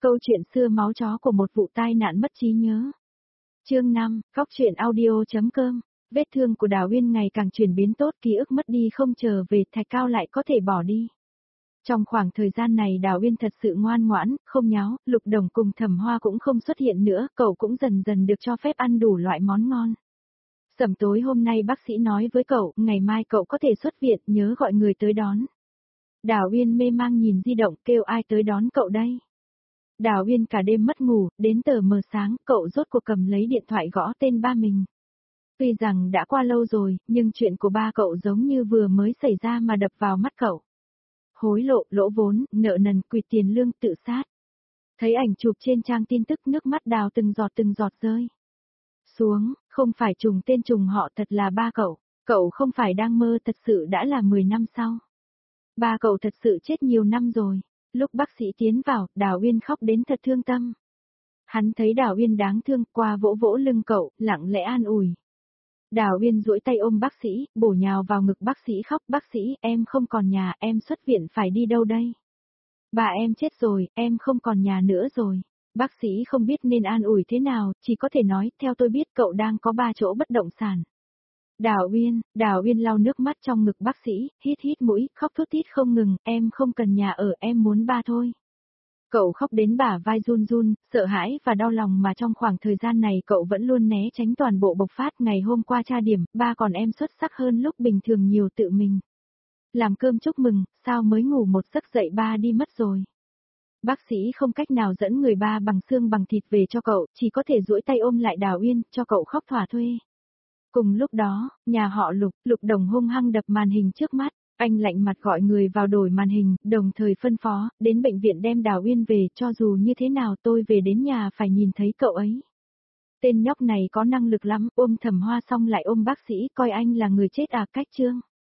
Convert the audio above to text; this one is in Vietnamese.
Câu chuyện xưa máu chó của một vụ tai nạn mất trí nhớ. Chương 5, Góc truyện audio.com. Vết thương của Đào Uyên ngày càng chuyển biến tốt, ký ức mất đi không trở về, Thạch Cao lại có thể bỏ đi. Trong khoảng thời gian này Đào Uyên thật sự ngoan ngoãn, không nháo, Lục Đồng cùng Thẩm Hoa cũng không xuất hiện nữa, cậu cũng dần dần được cho phép ăn đủ loại món ngon. Sẩm tối hôm nay bác sĩ nói với cậu, ngày mai cậu có thể xuất viện, nhớ gọi người tới đón. Đào Uyên mê mang nhìn di động, kêu ai tới đón cậu đây. Đào Uyên cả đêm mất ngủ, đến tờ mờ sáng, cậu rốt cuộc cầm lấy điện thoại gõ tên ba mình. Tuy rằng đã qua lâu rồi, nhưng chuyện của ba cậu giống như vừa mới xảy ra mà đập vào mắt cậu. Hối lộ, lỗ vốn, nợ nần, quỵt tiền lương, tự sát. Thấy ảnh chụp trên trang tin tức, nước mắt Đào từng giọt rơi xuống, không phải trùng tên trùng họ, thật là ba cậu không phải đang mơ, thật sự đã là 10 năm sau. Ba cậu thật sự chết nhiều năm rồi. Lúc bác sĩ tiến vào, Đào Uyên khóc đến thật thương tâm. Hắn thấy Đào Uyên đáng thương, qua vỗ vỗ lưng cậu, lặng lẽ an ủi. Đào Uyên duỗi tay ôm bác sĩ, bổ nhào vào ngực bác sĩ khóc, bác sĩ, em không còn nhà, em xuất viện phải đi đâu đây? Bà em chết rồi, em không còn nhà nữa rồi. Bác sĩ không biết nên an ủi thế nào, chỉ có thể nói, theo tôi biết cậu đang có 3 chỗ bất động sản. Đào Uyên lau nước mắt trong ngực bác sĩ, hít mũi, khóc thút thít không ngừng, em không cần nhà ở, em muốn ba thôi. Cậu khóc đến bả vai run, sợ hãi và đau lòng mà trong khoảng thời gian này cậu vẫn luôn né tránh toàn bộ bộc phát. Ngày hôm qua tra điểm, ba còn em xuất sắc hơn lúc bình thường nhiều, tự mình làm cơm chúc mừng, sao mới ngủ một giấc dậy ba đi mất rồi. Bác sĩ không cách nào dẫn người ba bằng xương bằng thịt về cho cậu, chỉ có thể duỗi tay ôm lại Đào Uyên, cho cậu khóc thỏa thuê. Cùng lúc đó, nhà họ Lục Đồng hung hăng đập màn hình trước mắt, anh lạnh mặt gọi người vào đổi màn hình, đồng thời phân phó, đến bệnh viện đem Đào Uyên về, cho dù như thế nào tôi về đến nhà phải nhìn thấy cậu ấy. Tên nhóc này có năng lực lắm, ôm Thẩm Hoa xong lại ôm bác sĩ, coi anh là người chết à, cách trương.